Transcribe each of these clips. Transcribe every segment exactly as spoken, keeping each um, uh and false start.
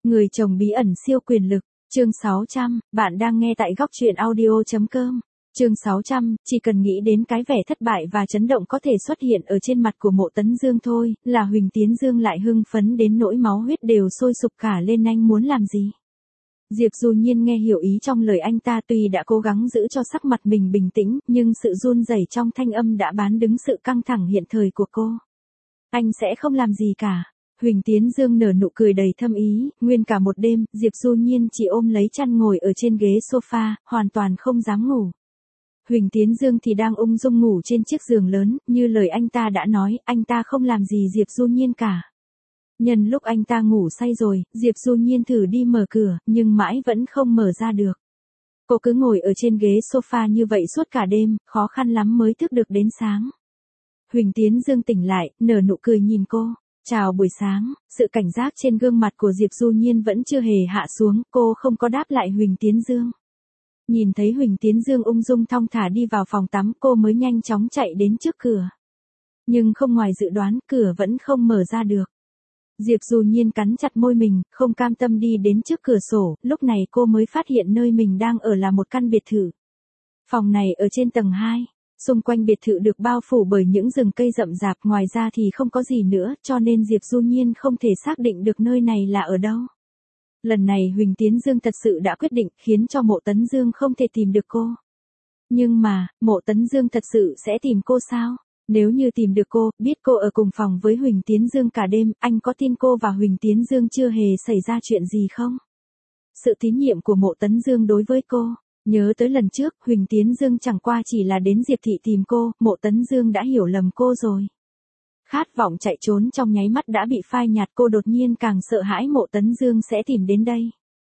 Người chồng bí ẩn siêu quyền lực, chương sáu trăm, bạn đang nghe tại góc truyện audio.com. Chương sáu trăm, chỉ cần nghĩ đến cái vẻ thất bại và chấn động có thể xuất hiện ở trên mặt của Mộ Tấn Dương thôi, là Huỳnh Tiến Dương lại hưng phấn đến nỗi máu huyết đều sôi sục cả lên. Anh muốn làm gì? Diệp Du Nhiên nghe hiểu ý trong lời anh ta, tuy đã cố gắng giữ cho sắc mặt mình bình tĩnh, nhưng sự run rẩy trong thanh âm đã bán đứng sự căng thẳng hiện thời của cô. Anh sẽ không làm gì cả. Huỳnh Tiến Dương nở nụ cười đầy thâm ý, nguyên cả một đêm, Diệp Du Nhiên chỉ ôm lấy chăn ngồi ở trên ghế sofa, hoàn toàn không dám ngủ. Huỳnh Tiến Dương thì đang ung dung ngủ trên chiếc giường lớn, như lời anh ta đã nói, anh ta không làm gì Diệp Du Nhiên cả. Nhân lúc anh ta ngủ say rồi, Diệp Du Nhiên thử đi mở cửa, nhưng mãi vẫn không mở ra được. Cô cứ ngồi ở trên ghế sofa như vậy suốt cả đêm, khó khăn lắm mới thức được đến sáng. Huỳnh Tiến Dương tỉnh lại, nở nụ cười nhìn cô. Chào buổi sáng, sự cảnh giác trên gương mặt của Diệp Du Nhiên vẫn chưa hề hạ xuống, cô không có đáp lại Huỳnh Tiến Dương. Nhìn thấy Huỳnh Tiến Dương ung dung thong thả đi vào phòng tắm, cô mới nhanh chóng chạy đến trước cửa. Nhưng không ngoài dự đoán, cửa vẫn không mở ra được. Diệp Du Nhiên cắn chặt môi mình, không cam tâm đi đến trước cửa sổ, lúc này cô mới phát hiện nơi mình đang ở là một căn biệt thự. Phòng này ở trên tầng hai. Xung quanh biệt thự được bao phủ bởi những rừng cây rậm rạp, ngoài ra thì không có gì nữa, cho nên Diệp Du Nhiên không thể xác định được nơi này là ở đâu. Lần này Huỳnh Tiến Dương thật sự đã quyết định, khiến cho Mộ Tấn Dương không thể tìm được cô. Nhưng mà, Mộ Tấn Dương thật sự sẽ tìm cô sao? Nếu như tìm được cô, biết cô ở cùng phòng với Huỳnh Tiến Dương cả đêm, anh có tin cô và Huỳnh Tiến Dương chưa hề xảy ra chuyện gì không? Sự tín nhiệm của Mộ Tấn Dương đối với cô. Nhớ tới lần trước, Huỳnh Tiến Dương chẳng qua chỉ là đến Diệp thị tìm cô, Mộ Tấn Dương đã hiểu lầm cô rồi. Khát vọng chạy trốn trong nháy mắt đã bị phai nhạt, cô đột nhiên càng sợ hãi Mộ Tấn Dương sẽ tìm đến đây.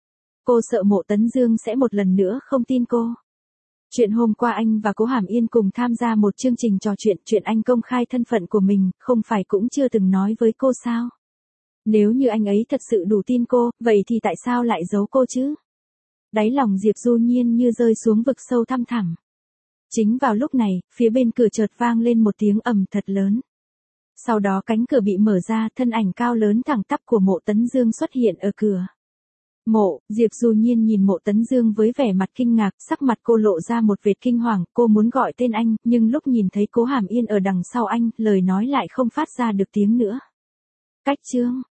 Cô sợ Mộ Tấn Dương sẽ một lần nữa không tin cô. Chuyện hôm qua anh và Cố Hàm Yên cùng tham gia một chương trình trò chuyện, chuyện anh công khai thân phận của mình, không phải cũng chưa từng nói với cô sao? Nếu như anh ấy thật sự đủ tin cô, vậy thì tại sao lại giấu cô chứ? Đáy lòng Diệp Du Nhiên như rơi xuống vực sâu thăm thẳm. Chính vào lúc này, phía bên cửa chợt vang lên một tiếng ầm thật lớn. Sau đó cánh cửa bị mở ra, thân ảnh cao lớn thẳng tắp của Mộ Tấn Dương xuất hiện ở cửa. Mộ, Diệp Du Nhiên nhìn Mộ Tấn Dương với vẻ mặt kinh ngạc, sắc mặt cô lộ ra một vệt kinh hoàng, cô muốn gọi tên anh, nhưng lúc nhìn thấy Cố Hàm Yên ở đằng sau anh, lời nói lại không phát ra được tiếng nữa. Cách chương,